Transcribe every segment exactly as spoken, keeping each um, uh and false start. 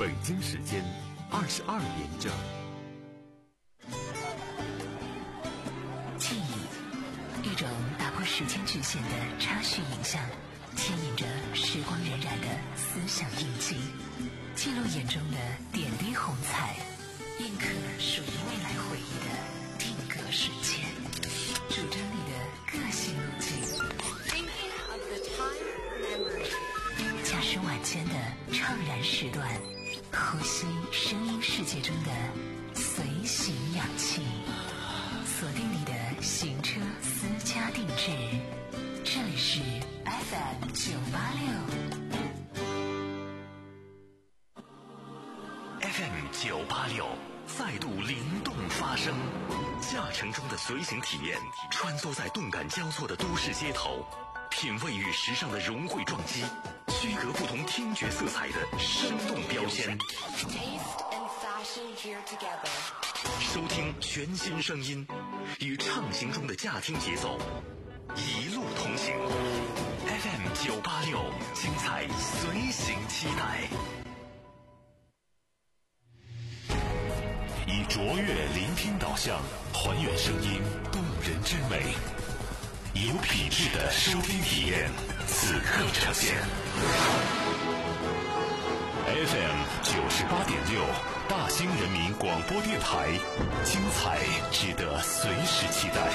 北京时间二十二点整。 记忆，一种打破时间局限的插叙影像，牵引着时光荏苒的思想印记，记录眼中的点滴红彩，印刻属于未来回忆的定格瞬间，主张你的个性路径。驾驶晚间的怅然时段，呼吸声音世界中的随行氧气，锁定你的行车私家定制。这里是 F M 九八六 F M 九八六再度灵动发声，驾乘中的随行体验，穿梭在动感交错的都市街头，品味与时尚的融汇撞击，区隔不同听觉色彩的生动标签，收听全新声音，与畅行中的驾听节奏一路同行。 F M 九八六精彩随行期待， 以卓越聆听导向还原声音动人之美，以有品质的收听体验此刻呈现。F M 九十八点六大兴人民广播电台，精彩值得随时期待。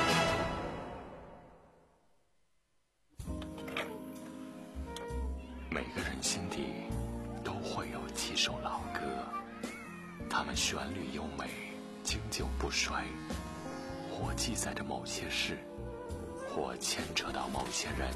每个人心底都会有几首老歌，它们旋律优美，经久不衰，或记载着某些事，或牵扯到某些人。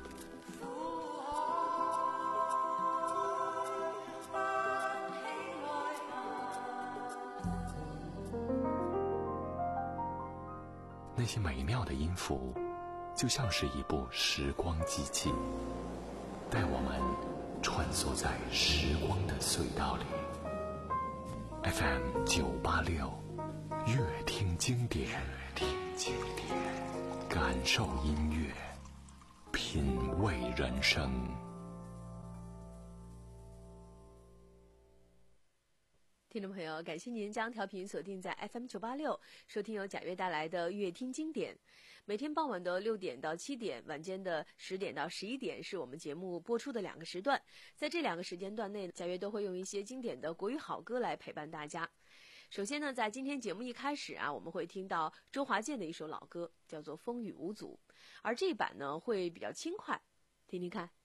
那些美妙的音符，就像是一部时光机器，带我们穿梭在时光的隧道里。 F M 九八六乐听经典，乐听经典，感受音乐，品味人生。 听众朋友，感谢您将调频锁定在 F M 九八六，收听由贾悦带来的乐听经典。每天傍晚的六点到七点，晚间的十点到十一点是我们节目播出的两个时段。在这两个时间段内，贾悦都会用一些经典的国语好歌来陪伴大家。首先呢，在今天节目一开始啊，我们会听到周华健的一首老歌，叫做《风雨无阻》，而这一版呢会比较轻快，听听看。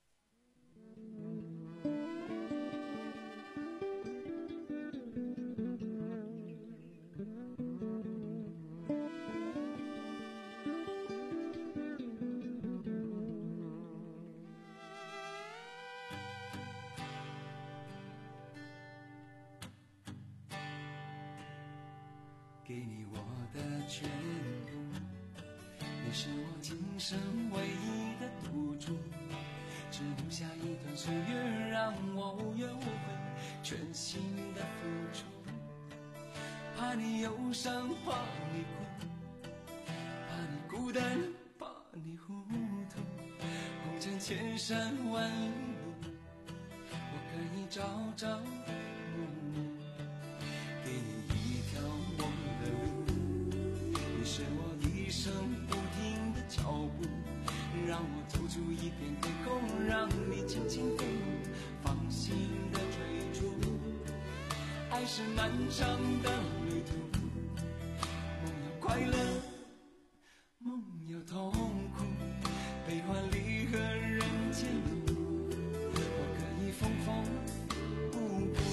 给你我的全部，你是我今生唯一的赌注，只留下一段岁月让我无怨无悔，全心的付出。怕你忧伤，怕你哭，怕你孤单，怕你糊涂，红尘千山万里路，我可以朝朝暮暮，给你一条梦的路，你是我一生不停的脚步，让我走出一片天空，让你轻轻飞舞，放心的追逐。爱是漫长的旅途，梦有快乐，梦有痛苦，悲欢离合人间路，我可以缝缝补补，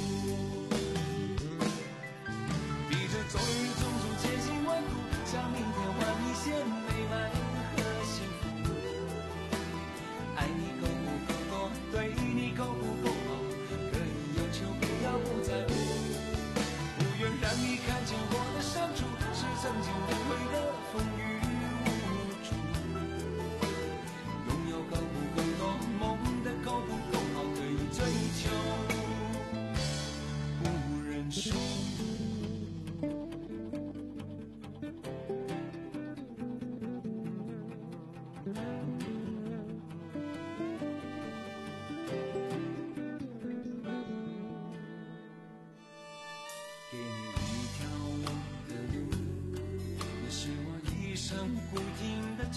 逼着昨日种种千辛万苦，向明天换一些美满和幸福。爱你够不够多，对你够不够好，可以有求不要不在乎，不愿让你看见我的伤处，是曾经无悔的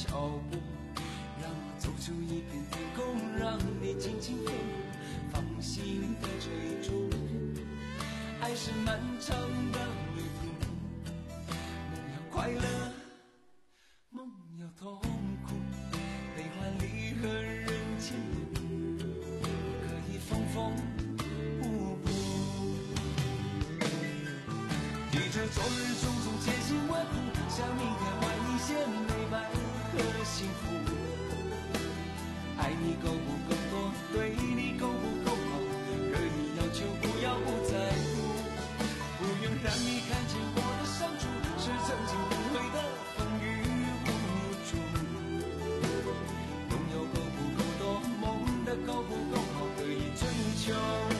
脚步，让我走出一片天空，让你尽情飞舞，放心的追逐。爱是漫长的旅途，梦要快乐，梦要痛苦，悲欢离合人间的可以缝缝补补。提着昨日种种千辛万苦，向明天换一些美满和幸福。爱你够不够多，对你够不够好，可以要求不要不在乎。不愿让你看见我的伤处，是曾经不悔的风雨无阻。拥有够不够多，梦的够不够好，可以追求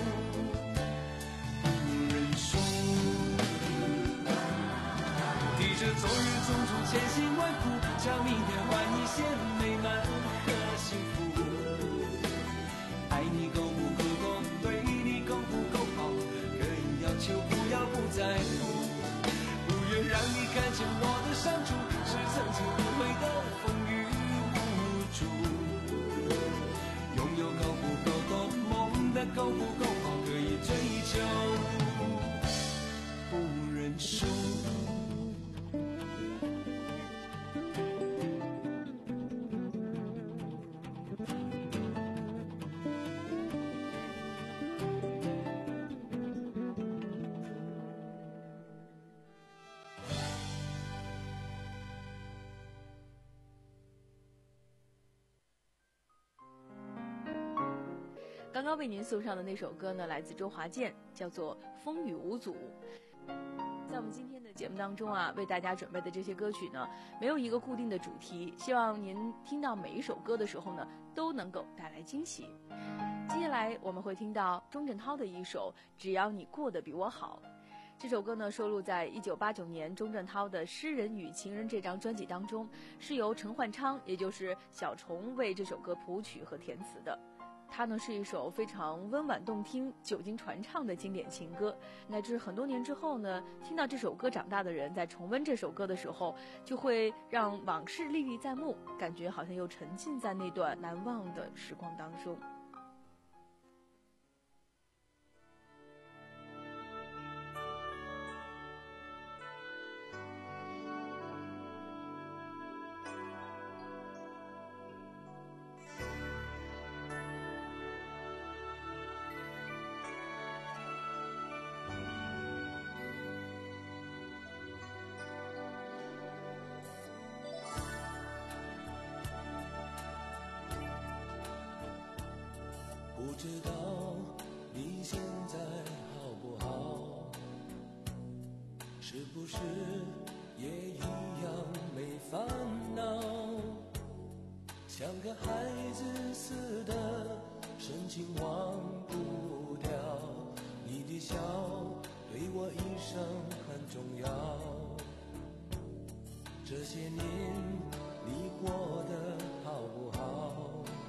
不认输。提着昨日种种千辛万苦，向明天换一些美满和幸福。爱你够不够多，对你够不够好，可以要求不要不在乎。不愿让你看见我的伤处，是曾经不悔的风雨无阻。拥有够不够多，梦的够不够好，可以追求不认输。 刚刚为您送上的那首歌呢，来自周华健，叫做《风雨无阻》。在我们今天的节目当中啊，为大家准备的这些歌曲呢，没有一个固定的主题，希望您听到每一首歌的时候呢，都能够带来惊喜。接下来我们会听到钟镇涛的一首《只要你过得比我好》。这首歌呢，收录在一九八九年钟镇涛的《诗人与情人》这张专辑当中，是由陈焕昌，也就是小虫为这首歌谱曲和填词的。它呢是一首非常温婉动听、久经传唱的经典情歌，乃至很多年之后呢，听到这首歌长大的人在重温这首歌的时候，就会让往事历历在目，感觉好像又沉浸在那段难忘的时光当中。 不知道你现在好不好，是不是也一样没烦恼，像个孩子似的深情忘不掉，你的笑对我一生很重要，这些年你过得好不好，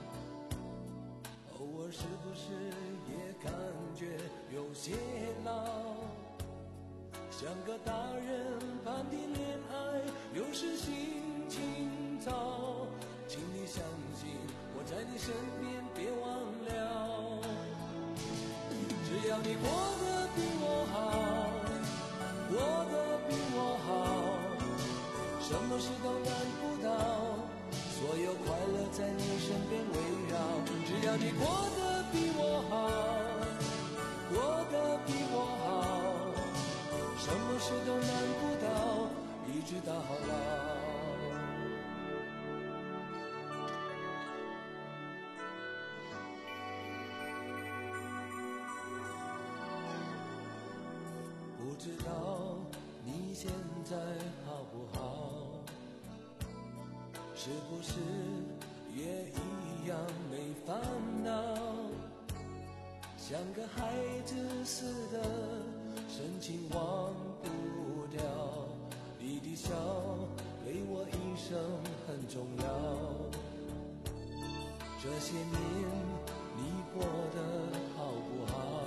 偶尔是不是也感觉有些老，像个大人般的恋爱有时心情糟，请你相信我在你身边，别忘了，只要你过得比我好，过得比我好，什么事都难不倒，所有快乐在你身边围绕，只要你过得比我好，过得比我好，什么事都难不倒，一直到老。不知道你现在好不好，是不是也一样没烦恼，像个孩子似的深情忘不掉，你的笑对我一生很重要，这些年你过得好不好，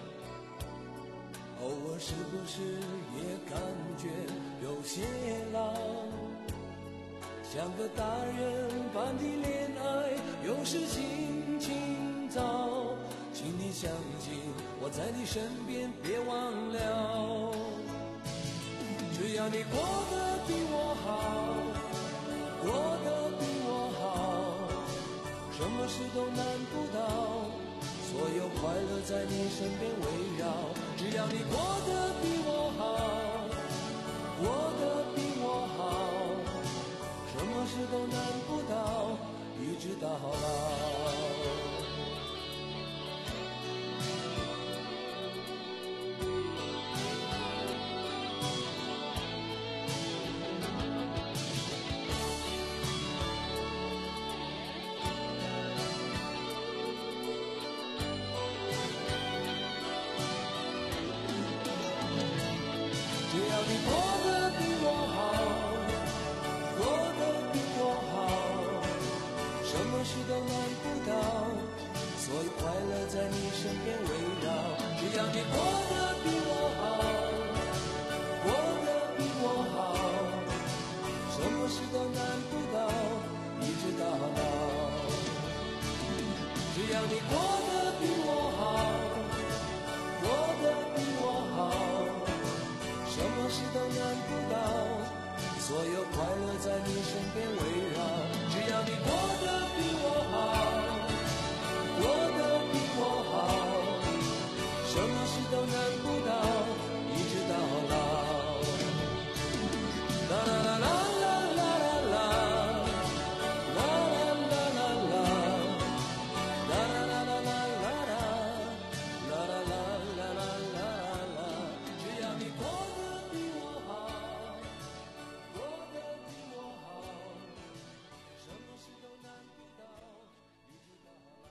偶尔是不是也感觉有些老， 像个大人般的恋爱，有时轻轻早，请你相信我在你身边，别忘了，只要你过得比我好，过得比我好，什么事都难不倒，所有快乐在你身边围绕，只要你过得比我好，过得比我好，什么事都难不倒，一直到老。只要你过得比我好，过得比我好，什么事都难不倒，所有快乐在你身边围绕，只要你过得比我好，过得比我好，什么事都难不倒，一直到老，只要你过得比我好，过得比我好，什么事都难不倒，所有快乐在你身边围绕，只要你过得比我好，过得比我好，什么事都难不倒，一直到老。啦啦啦啦啦啦啦，啦啦啦啦啦，啦啦啦啦啦啦，啦啦啦啦啦啦啦，只要你过得比我好，过得比我好，什么事都难不倒，一直到老。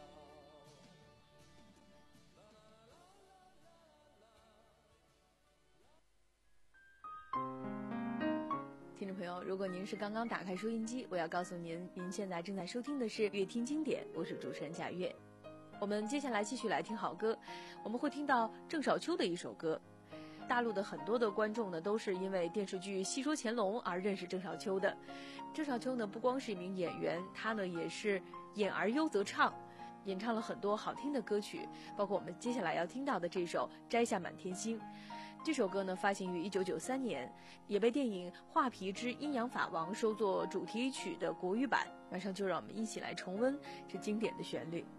听众朋友，如果您是刚刚打开收音机，我要告诉您，您现在正在收听的是乐听经典，我是主持人贾月。我们接下来继续来听好歌，我们会听到郑少秋的一首歌。大陆的很多的观众呢，都是因为电视剧《戏说乾隆》而认识郑少秋的。郑少秋呢，不光是一名演员，他呢也是演而优则唱，演唱了很多好听的歌曲，包括我们接下来要听到的这首《摘下满天星》。这首歌呢，发行于一九九三年，也被电影《画皮之阴阳法王》收作主题曲的国语版。马上就让我们一起来重温这经典的旋律。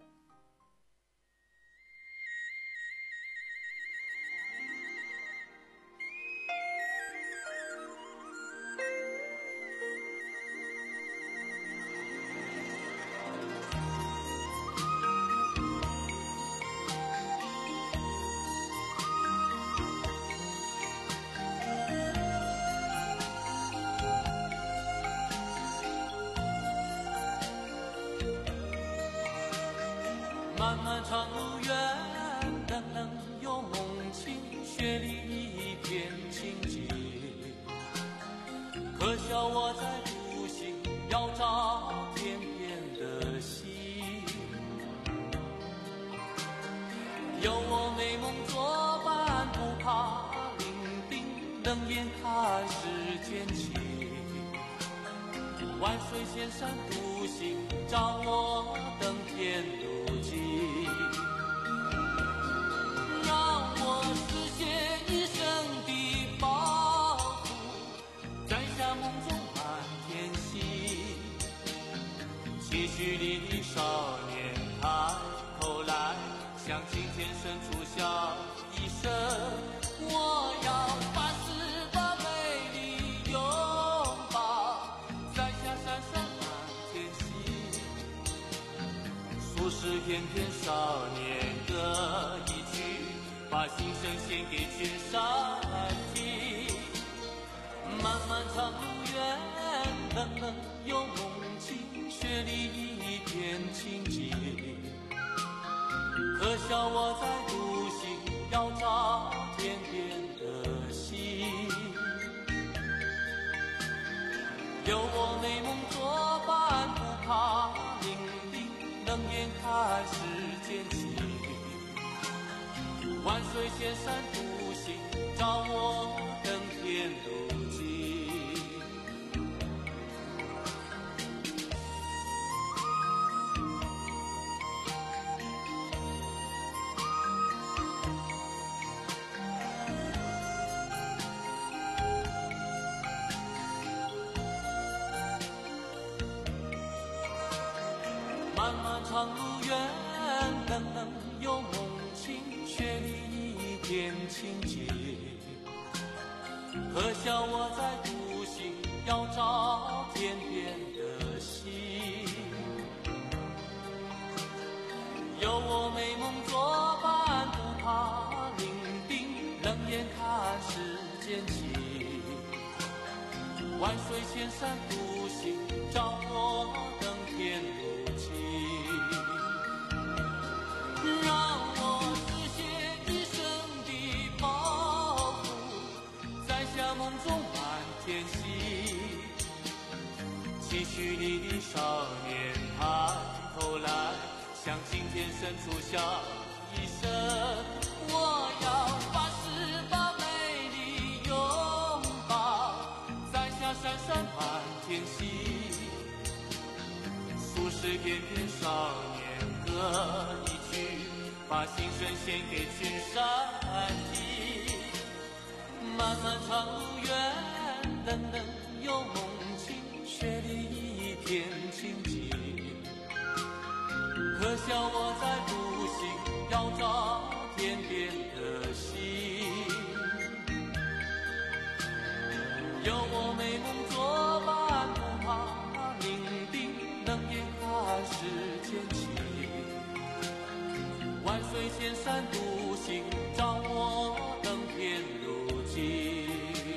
漫漫长路远，冷冷又梦清，雪里一片情景。可笑我在独行，要找天边的星。有我美梦作伴，不怕伶仃，冷眼看世间情。万水千山独行，找我登天路径。让我实现一生的抱负，摘下梦中满天星。期许里的少年抬头来，向青天深处笑一声。我要把十八美丽拥抱，摘下闪闪满天星。数十翩翩少年歌一曲，把心声献给全山听。漫漫长路远，冷冷又梦境，雪里一片情景。可笑我在独行，要找天边的星。有我美梦作伴，不怕伶仃，冷眼看世间情。万水千山独行，找我登天路径。 长路远，冷冷有梦境，却离一点情结。可笑我在独行，要找天边的星。有我美梦作伴，不怕伶仃，冷眼看世间情。万水千山独行，照我登天路径。让我实现一生的抱负，摘下梦中满天星。期许你的少年抬头来，向今天伸出笑一声。我要把十八美丽拥抱，摘下闪闪满天星。数十片片少年歌一曲，把心声献给群山体。漫漫长路远，冷冷有梦境，却离一片情景。可笑我在独行，要找天边的星。有我美梦作伴，不怕伶仃，冷眼看世间情。万水千山独行，照我登天路径。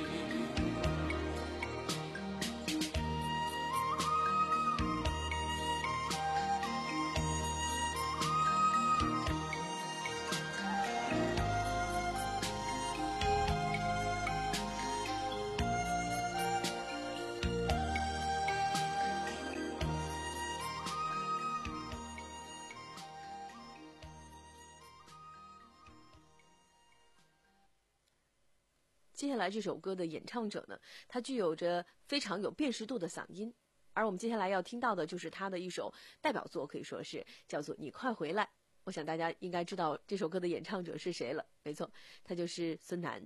接下来这首歌的演唱者呢，他具有着非常有辨识度的嗓音，而我们接下来要听到的就是他的一首代表作，可以说是叫做《你快回来》。我想大家应该知道这首歌的演唱者是谁了，没错，他就是孙楠。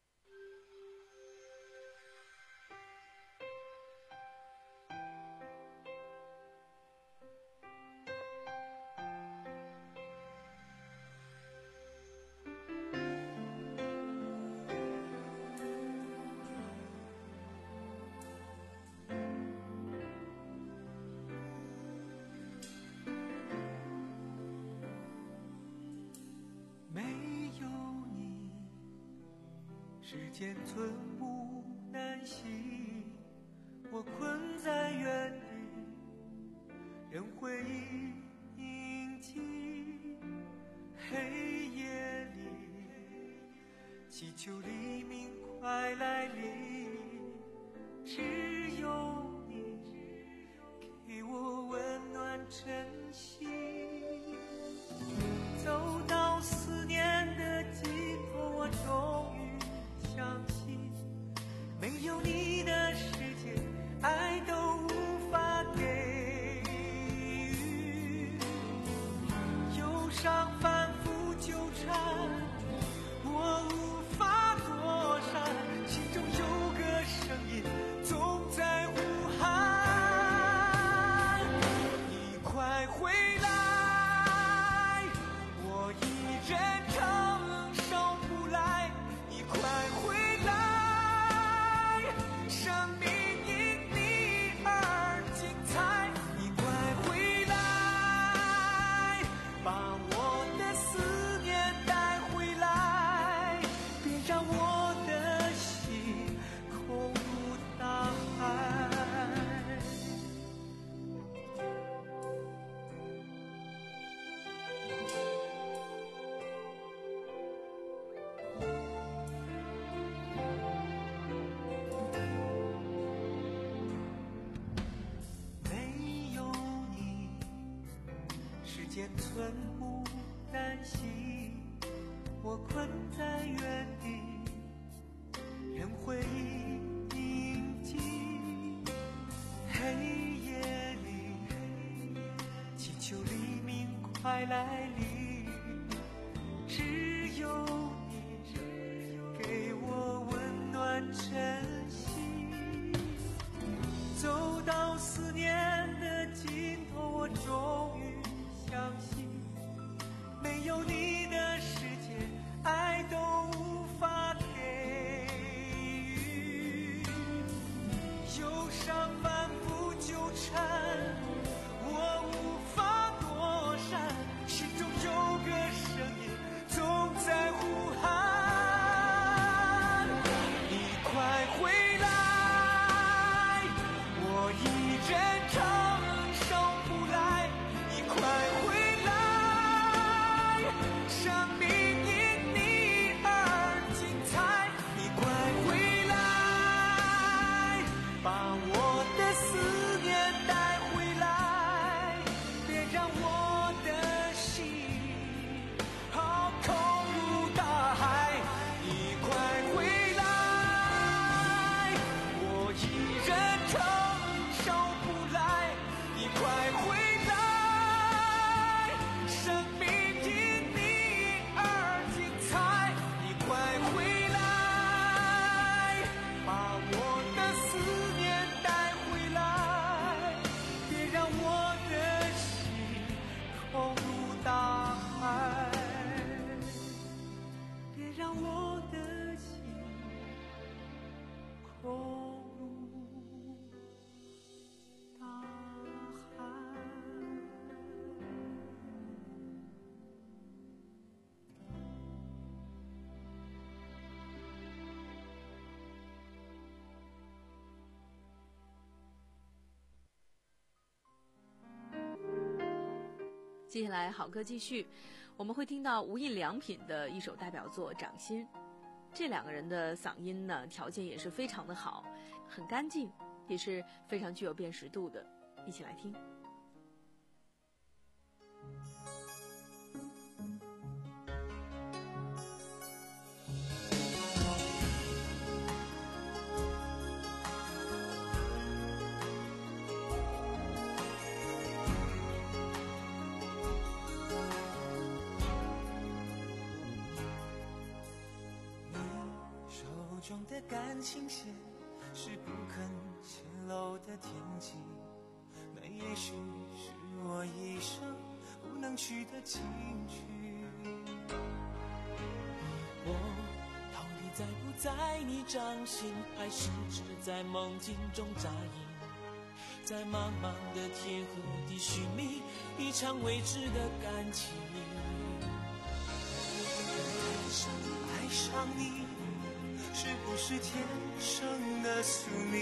世间寸步难行，我困在原地，任回忆印记。黑夜里，祈求黎明快来临，只有你给我温暖真心。走到思念的尽头，我终于相信，没有你的世界，爱都无法给予。忧伤反复纠缠，我无法躲闪，心中有个声音总在呼喊，你快回来，我一人承受不来，你快回来，生命因你而精彩，你快回来，把我的思念带回来，别让我的心空如大海。没有你，时间寸步难行，我困在原地，任回忆印记。黑夜里，祈求黎明快来临，只有你给我温暖真心。走到思念的尽头，我终于接下来好歌继续，我们会听到无印良品的一首代表作《掌心》。这两个人的嗓音呢，条件也是非常的好，很干净，也是非常具有辨识度的。一起来听。 中的感情线是不肯泄露的天机，那也许是我一生不能取的情趣。 我到底在不在你掌心，还是只在梦境中扎营，在茫茫的天和地寻觅一场未知的感情。 爱上你是不是天生的宿命？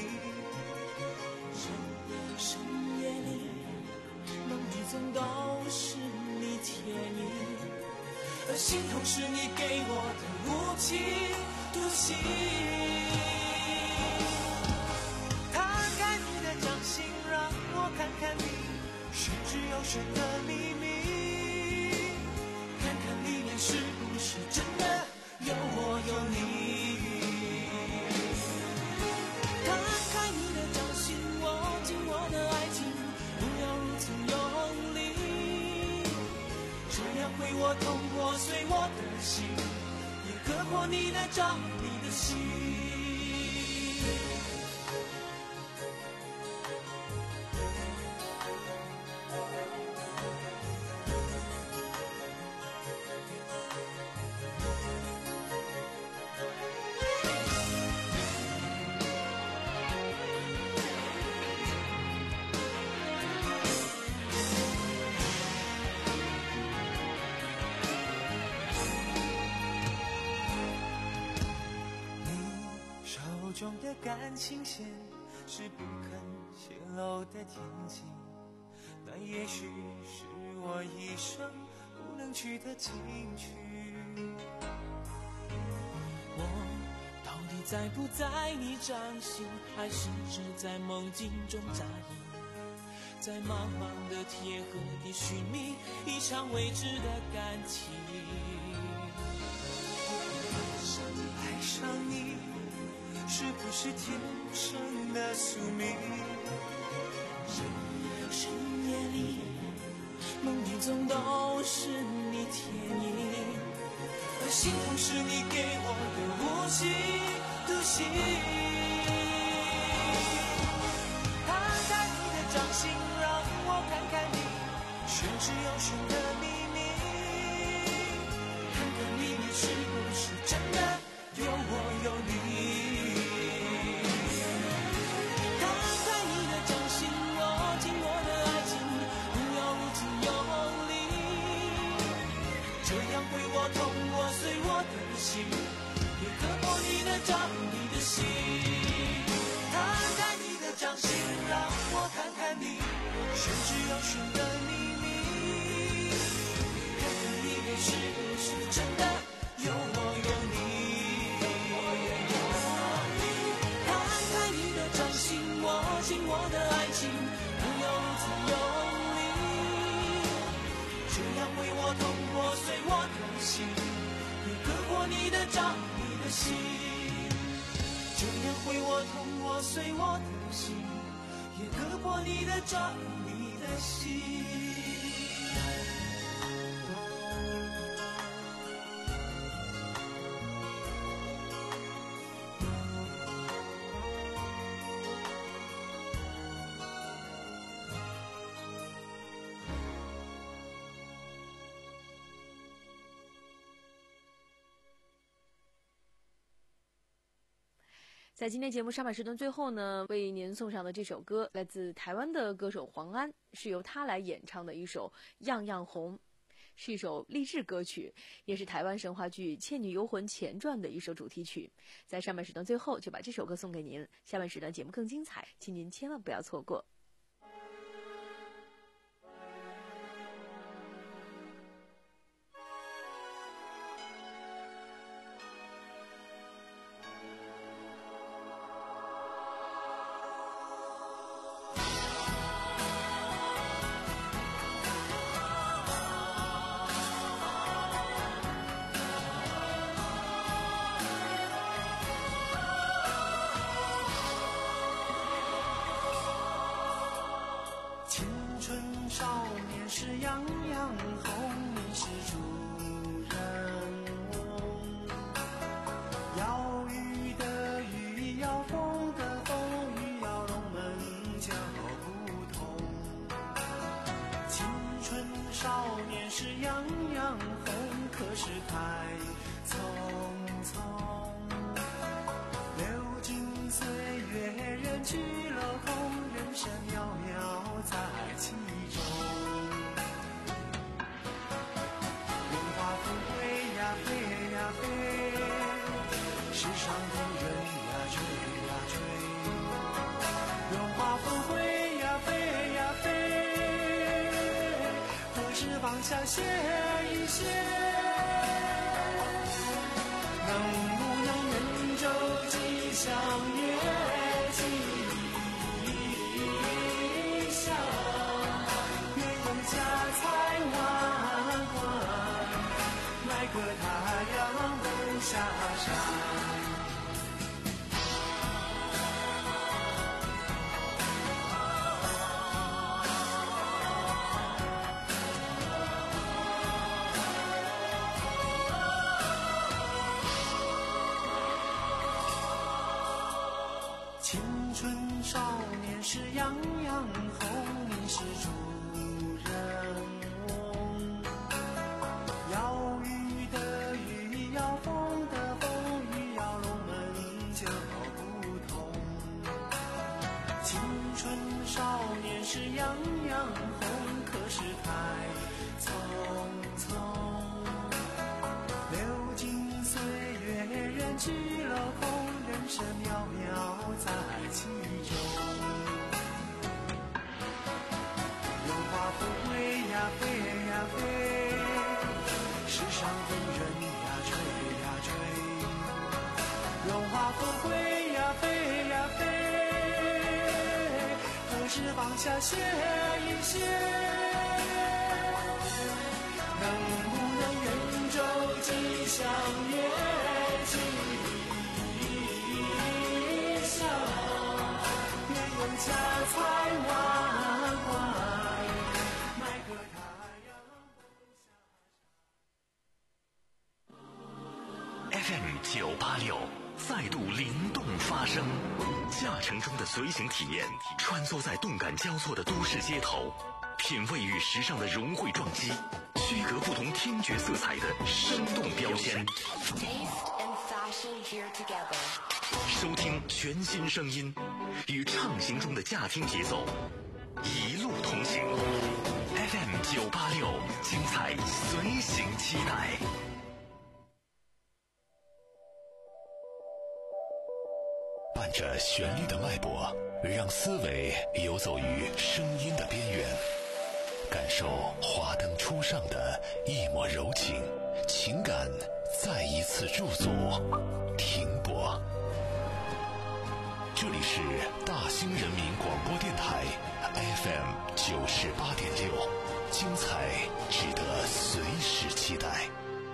深夜里梦里总都是你甜言，而心痛是你给我的无情独行。 摊开你的掌心，让我看看你玄之又玄的秘密， 看看里面是不是真的有我有你。为我痛破碎我的心，也割破你的掌，你的心。 中的感情线是不肯泄露的天机，那也许是我一生不能取的情趣。 我到底在不在你掌心，还是只在梦境中扎营，在茫茫的天和地寻觅一场未知的感情。 爱上你是不是天生的宿命？ 深夜里梦里总都是你甜言，而心痛是你给我的无情独行。 摊开你的掌心，让我看看你玄之又玄的秘密， 看看里面是不是真的有我有你。痛破碎我的心，也割破你的掌，你的心。 摊开你的掌心，让我看看你玄之又玄的秘密， 看看里面是不是真的有我有你。摊开你的掌心，握紧我的爱情，不要如此用力，这样为我痛破碎我的心，也割破你的掌，你的心，这样会我痛破碎我的心，也割破你的掌，你的心。 在今天节目上半时段最后呢，为您送上的这首歌来自台湾的歌手黄安，是由他来演唱的一首《样样红》，是一首励志歌曲，也是台湾神话剧《倩女幽魂》前传的一首主题曲。在上半时段最后就把这首歌送给您，下半时段节目更精彩，请您千万不要错过。 少年时样样红，你是主人翁。要雨的雨，要风的风，雨要龙门脚不同。青春少年时样样红，可是太匆匆。流金岁月，人去楼空，人生渺渺在其中。荣华富贵呀飞呀飞，世上的人呀追呀追。荣华富贵呀飞呀飞，何时放下歇一歇？能不能人舟吉祥月吉祥，愿有家财万贯，来个太阳不下山。青春少年时样样红，你是主人翁。要雨的雨，要风的风，雨要龙门脚不同。青春少年时样样红，可是太匆匆。流金岁月，人去楼空，人生渺渺在其中。荣华富贵呀飞呀飞，世上的人呀追呀追。荣华富贵呀飞呀飞，何时放下歇一歇？能不能人舟吉祥月吉祥，愿有家财万贯，买个太阳不下山。 F M 九八六再度灵动发声，驾乘中的随行体验，穿梭在动感交错的都市街头，品味与时尚的融汇撞击，区隔不同听觉色彩的生动标签。收听全新声音，与畅行中的驾听节奏，一路同行。F M 九八六，精彩随行期待。 伴着旋律的脉搏，让思维游走于声音的边缘，感受华灯初上的一抹柔情，情感再一次驻足停泊。这里是大兴人民广播电台 F M 九十八点六，精彩值得随时期待。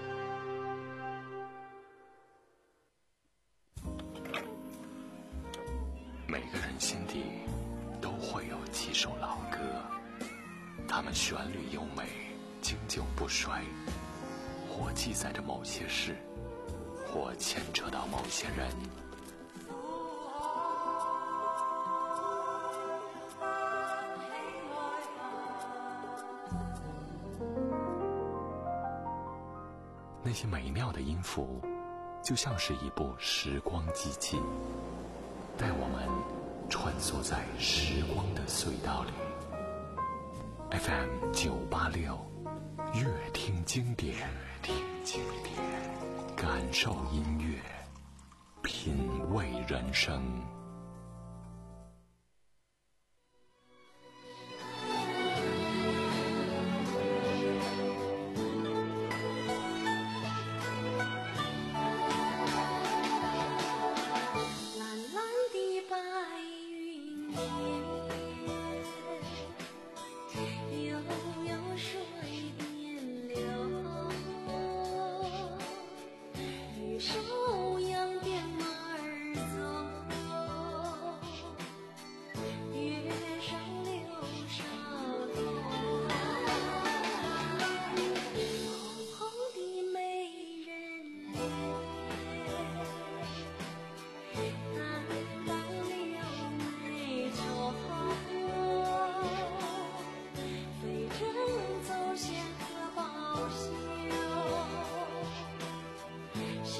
每个人心底都会有几首老歌，它们旋律优美，经久不衰，或记载着某些事，或牵扯到某些人。那些美妙的音符，就像是一部时光机器，带我们穿梭在时光的隧道里。F M 九八六，乐听经典，听经典，感受音乐，品味人生。 手扬鞭马儿走。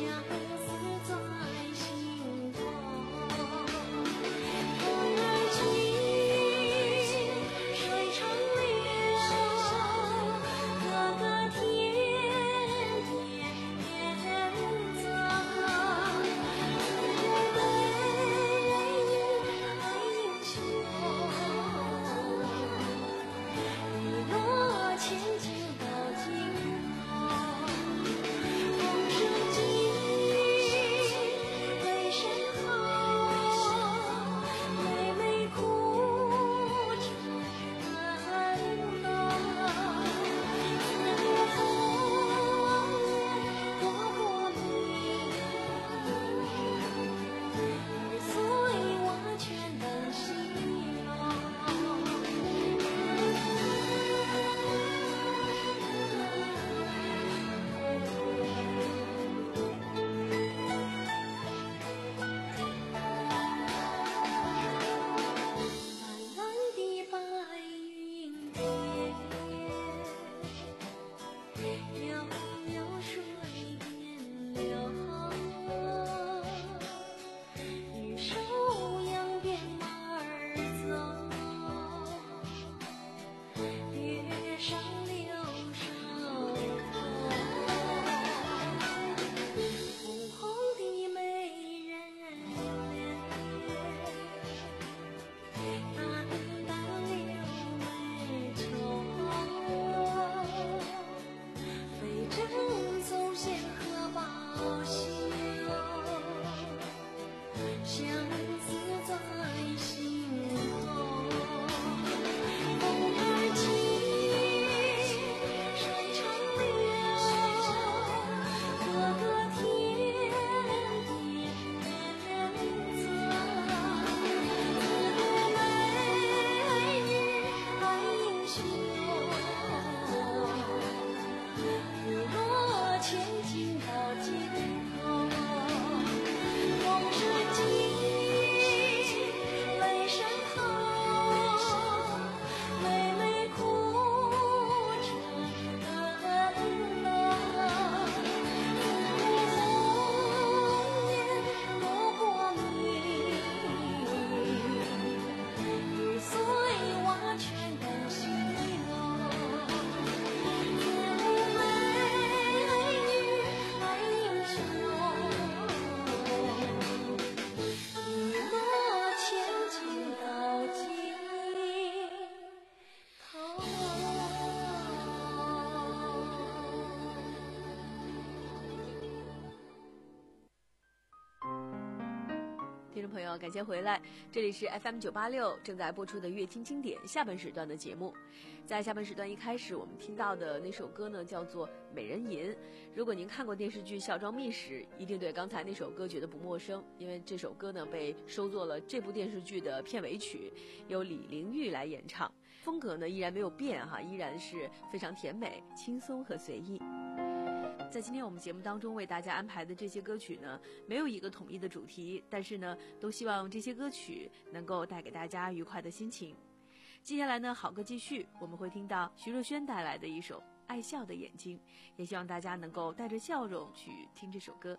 听众朋友，感谢回来，这里是 F M 九八六正在播出的乐听经典下半时段的节目。在下半时段一开始，我们听到的那首歌呢，叫做《美人吟》。如果您看过电视剧《孝庄秘史》，一定对刚才那首歌觉得不陌生，因为这首歌呢被收作了这部电视剧的片尾曲，由李玲玉来演唱。风格呢依然没有变哈，依然是非常甜美、轻松和随意。在今天我们节目当中为大家安排的这些歌曲呢，没有一个统一的主题，但是呢，都希望这些歌曲能够带给大家愉快的心情。接下来呢，好歌继续，我们会听到徐若瑄带来的一首《爱笑的眼睛》，也希望大家能够带着笑容去听这首歌。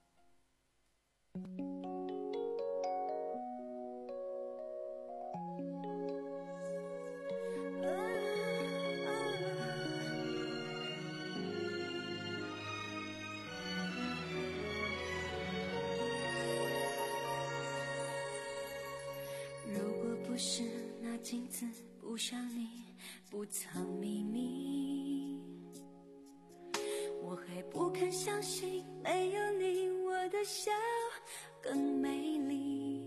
不是那镜子不像你不藏秘密，我还不肯相信没有你我的笑更美丽。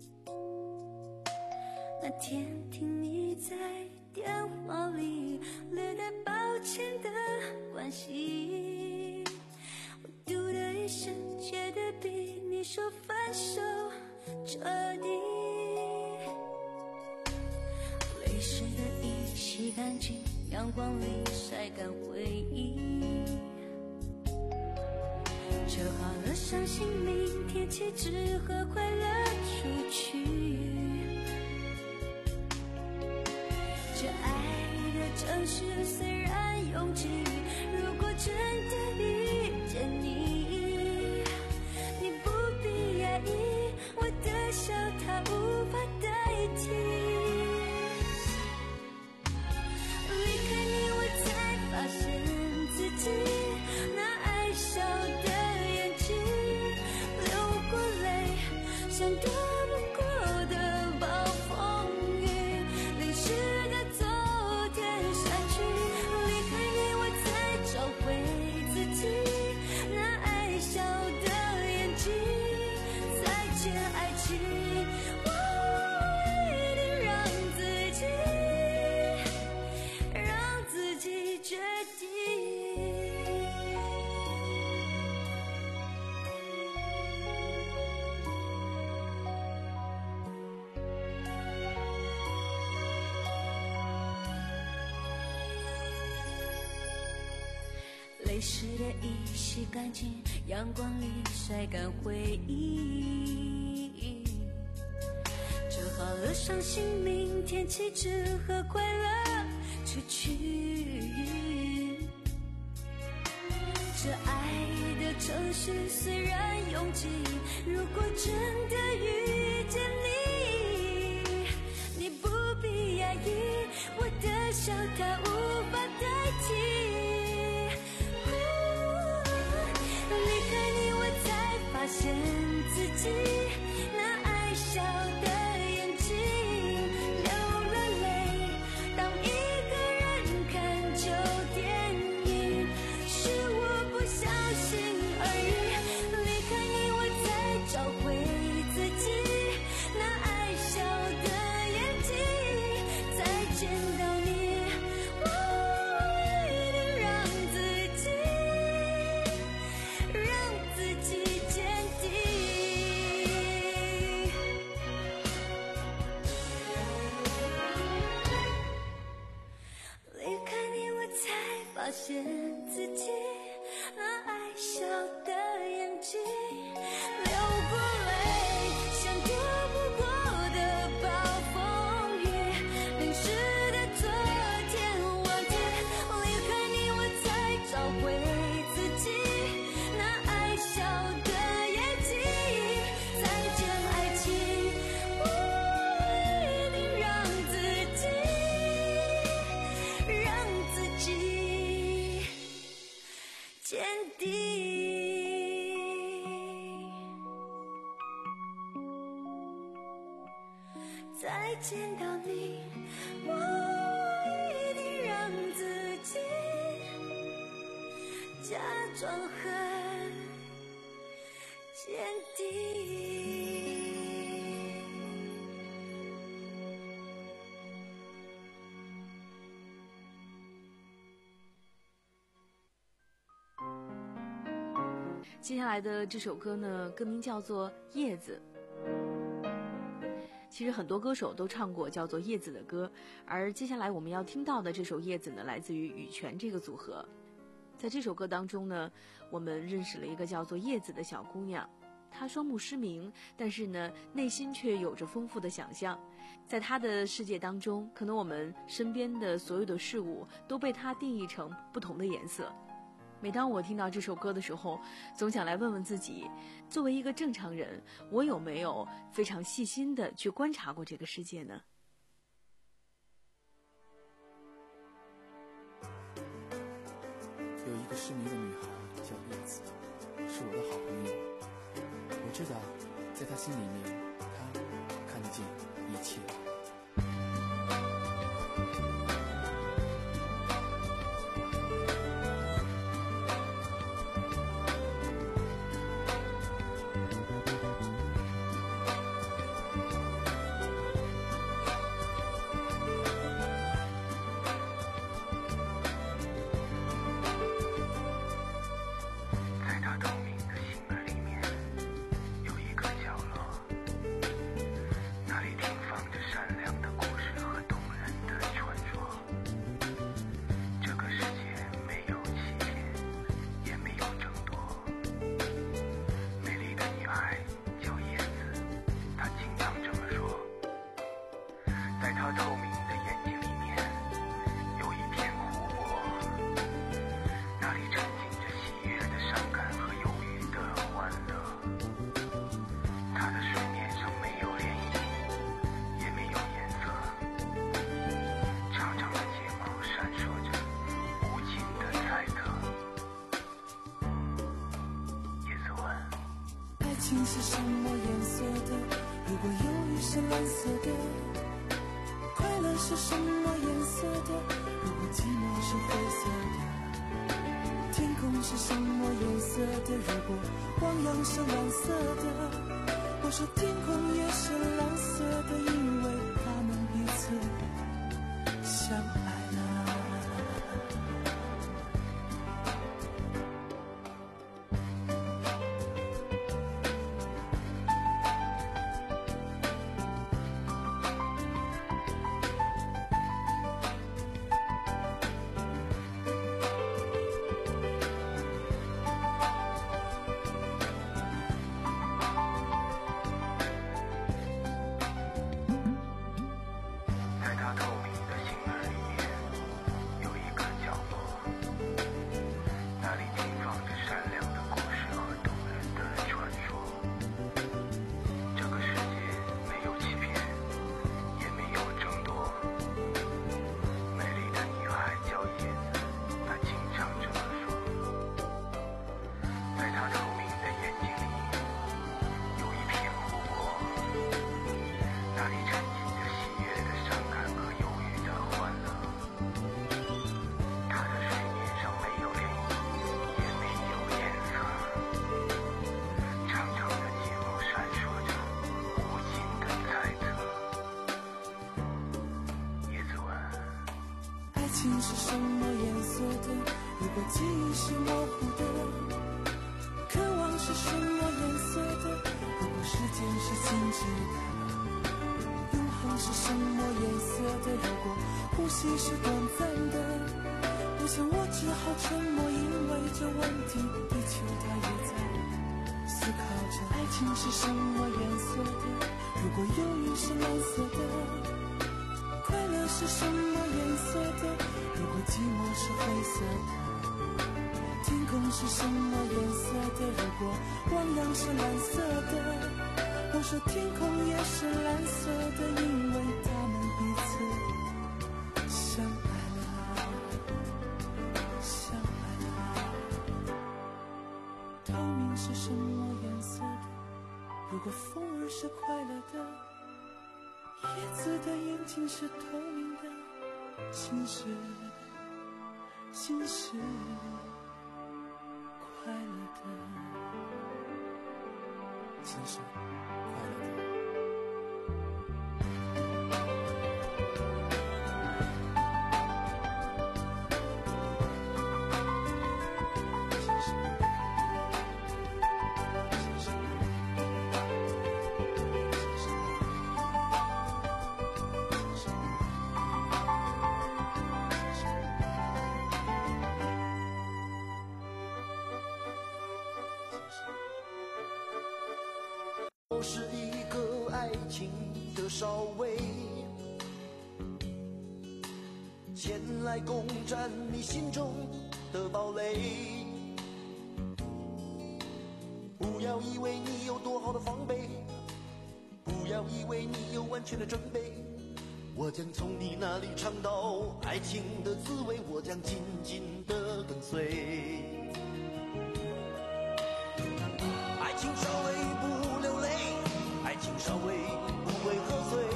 那天听你在电话里略带抱歉的关系，我嘟的一声觉得比你说分手彻底，泪湿的衣洗干净，阳光里晒干回忆，折好了伤心名，贴起纸和快乐出去，这爱的城市虽然拥挤，如果真的遇见你， 泪湿的衣洗干净，阳光里晒干回忆，折好了伤心，明天起只和快乐出去。这爱的城市虽然拥挤，如果真的遇见你，你不必压抑，我的笑它无法代替。离开你我才发现自己那爱笑的眼睛流了泪，当一个人看旧电影，是我不小心而已。离开你我才找回自己那爱笑的眼睛，再见到你我一定让自己让自己坚定。离开你我才发现自己那爱笑的眼睛流过泪，像躲不过的暴风雨，淋湿的昨天忘记。离开你我才找回自己那爱笑的眼睛，再见爱情，我一定让自己让自己坚定。再见到你，我一定让自己假装很坚定。 接下来的这首歌呢，歌名叫做《叶子》。其实很多歌手都唱过叫做《叶子》的歌，而接下来我们要听到的这首《叶子》呢，来自于羽泉这个组合。在这首歌当中呢，我们认识了一个叫做叶子的小姑娘，她双目失明，但是呢，内心却有着丰富的想象。在她的世界当中，可能我们身边的所有的事物都被她定义成不同的颜色。每当我听到这首歌的时候，总想来问问自己，作为一个正常人，我有没有非常细心的去观察过这个世界呢？ 有一个失明的女孩叫叶子，是我的好朋友。我知道，在她心里面，她看得见一切。 情是什么颜色的？如果忧郁是蓝色的，快乐是什么颜色的？如果寂寞是灰色的，天空是什么颜色的？如果汪洋是蓝色的，我说天空也是蓝色的，因为他们彼此相爱了。 情是什么颜色的？如果记忆是模糊的，渴望是什么颜色的？如果时间是静止的，永恒是什么颜色的？如果呼吸是短暂的，我想我只好沉默，因为这问题地球它也在思考着。爱情是什么颜色的？如果忧郁是蓝色的，快乐是什么颜色的？如果寂寞是灰色的，天空是什么颜色的？如果汪洋是蓝色的，我说天空也是蓝色的，因为他们彼此相爱了，相爱了。透明是什么颜色的？如果风儿是快乐的，叶子的眼睛是透明的，心是心是快乐的，心是快乐的。 我是一个爱情的少尉，前来攻占你心中的堡垒。不要以为你有多好的防备，不要以为你有完全的准备，我将从你那里尝到爱情的滋味，我将紧紧地跟随。爱情稍微不流泪，爱情稍微不为喝醉，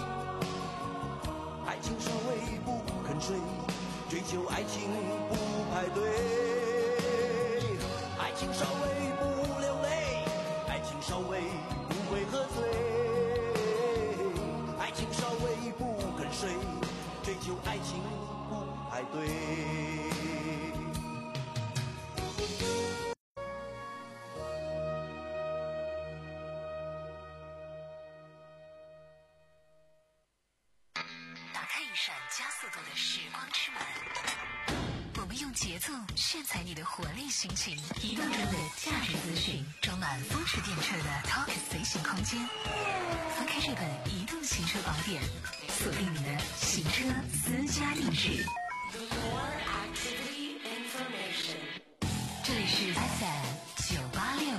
爱情稍微不肯睡，追求爱情不排队。爱情稍微不流泪，爱情稍微不为喝醉，爱情稍微不肯睡，追求爱情不排队。 加速度的时光之门，我们用节奏炫彩你的活力心情，移动中的价值资讯，装满风驰电掣的 Talk 随行空间。翻开这本移动行车宝典，锁定你的行车私家定制。这里是 F M 九八六。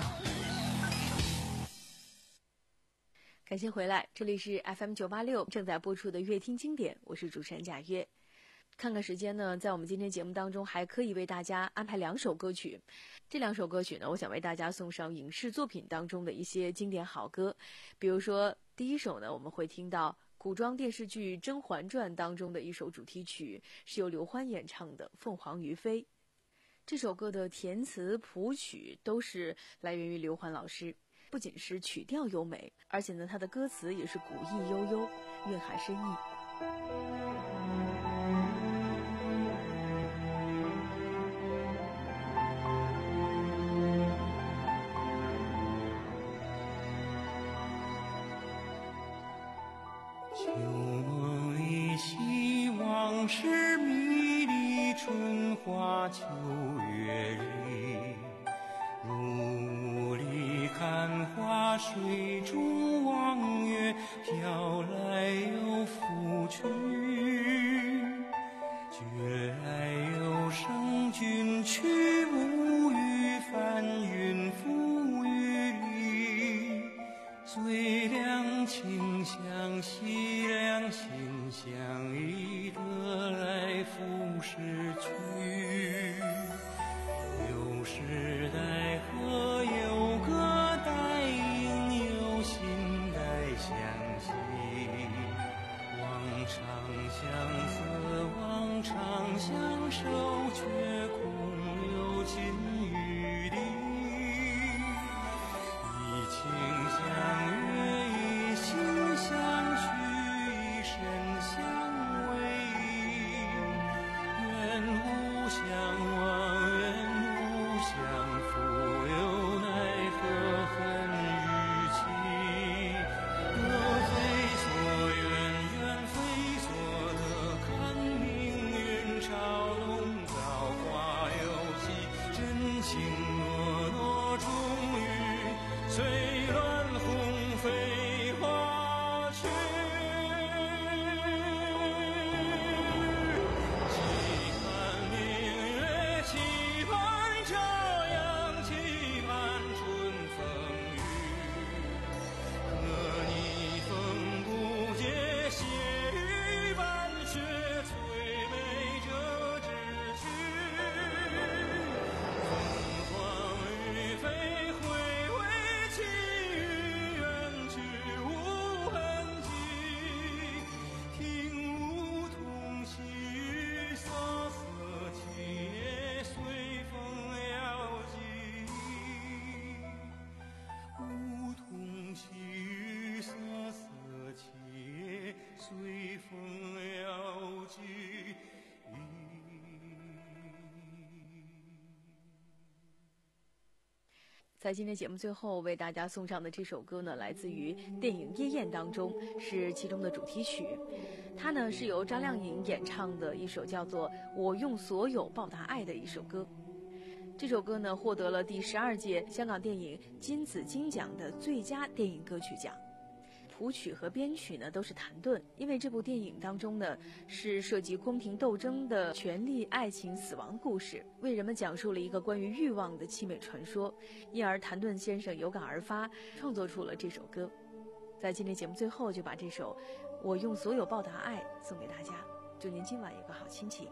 感谢回来，这里是 F M 九八六正在播出的乐听经典，我是主持人贾约。看看时间呢，在我们今天节目当中还可以为大家安排两首歌曲。这两首歌曲呢，我想为大家送上影视作品当中的一些经典好歌。比如说第一首呢，我们会听到古装电视剧《甄嬛传》当中的一首主题曲，是由刘欢演唱的《凤凰于飞》。这首歌的填词谱曲都是来源于刘欢老师，不仅是曲调优美，而且呢，它的歌词也是古意悠悠，蕴含深意。 旧梦里希望是迷离春花秋月里，雾里看花水中望月，飘来又拂去，觉来又生君去，无语翻云覆雨里，最凉清香惜凉心相依，得来复失去。有时代河有个带影，有心水乱红飞花去。期盼明月，期盼朝阳，期盼春风雨。可逆风不解，血雨半雪，催美这秩序。风霜雨飞，回味起于远去无痕迹。听梧桐细雨瑟瑟切，随风摇曳。梧桐细雨瑟瑟切，随风摇曳。 在今天节目最后为大家送上的这首歌呢，来自于电影《夜宴》当中，是其中的主题曲。它呢是由张靓颖演唱的一首叫做《我用所有报答爱》的一首歌。这首歌呢获得了第十二届香港电影金紫荆奖的最佳电影歌曲奖。谱曲和编曲呢都是谭盾，因为这部电影当中呢是涉及宫廷斗争的权力、爱情、死亡故事，为人们讲述了一个关于欲望的凄美传说，因而谭盾先生有感而发，创作出了这首歌。在今天节目最后，就把这首《我用所有报答爱》送给大家，祝您今晚有个好心情。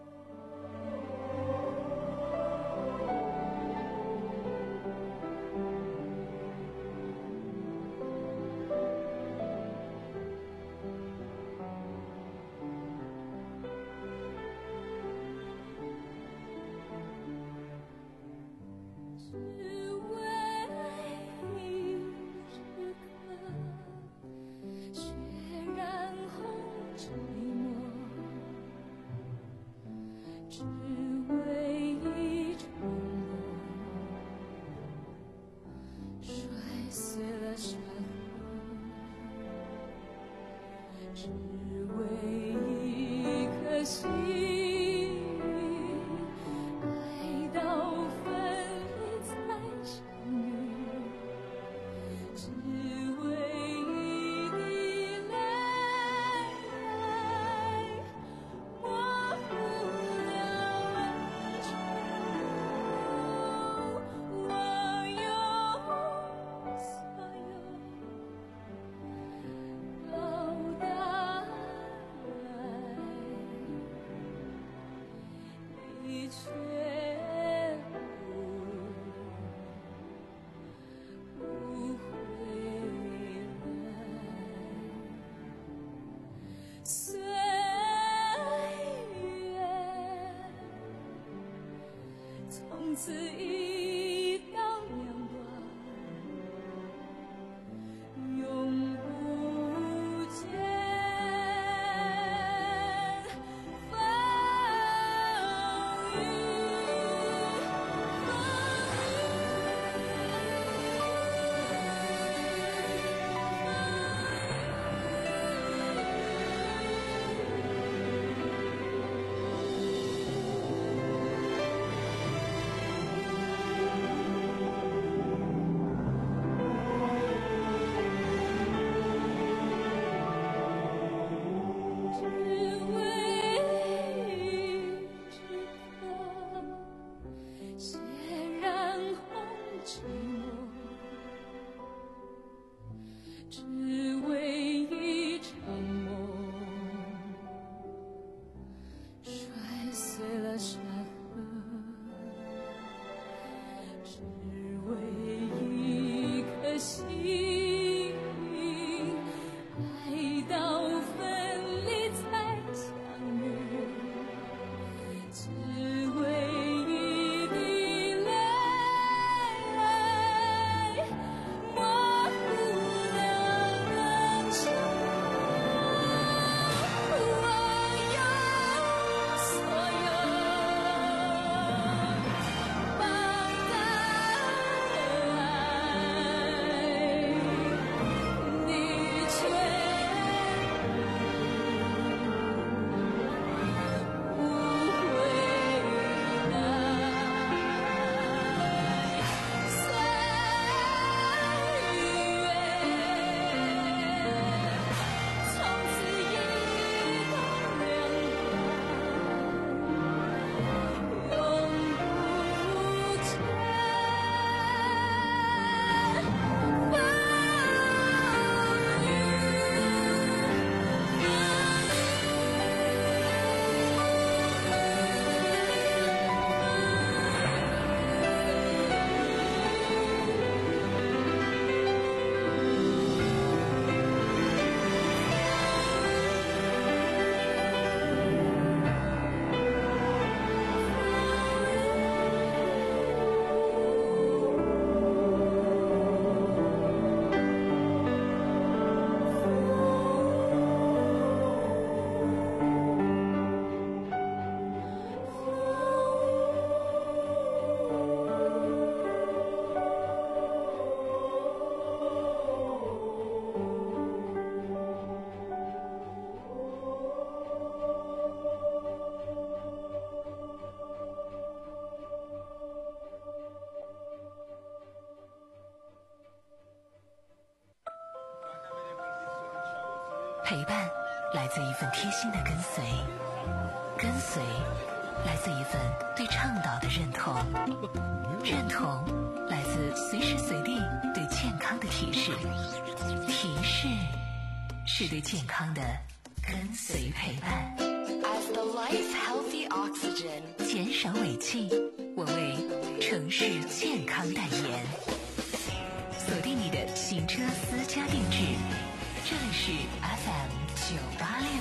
陪伴来自一份贴心的跟随，跟随来自一份对倡导的认同，认同来自随时随地对健康的提示，提示是对健康的跟随陪伴。 As the life healthy oxygen， 减少尾气，我为城市健康代言。锁定你的行车私家定制，这里是 F M 九八六。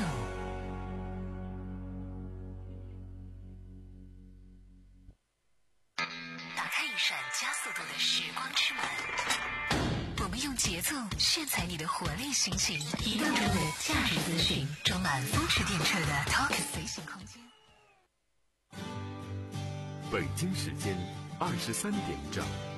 打开一扇加速度的时光之门，我们用节奏炫彩你的活力心情，移动中的价值资讯，装满风驰电掣的 Talk 随行空间。 北京时间二十三点整。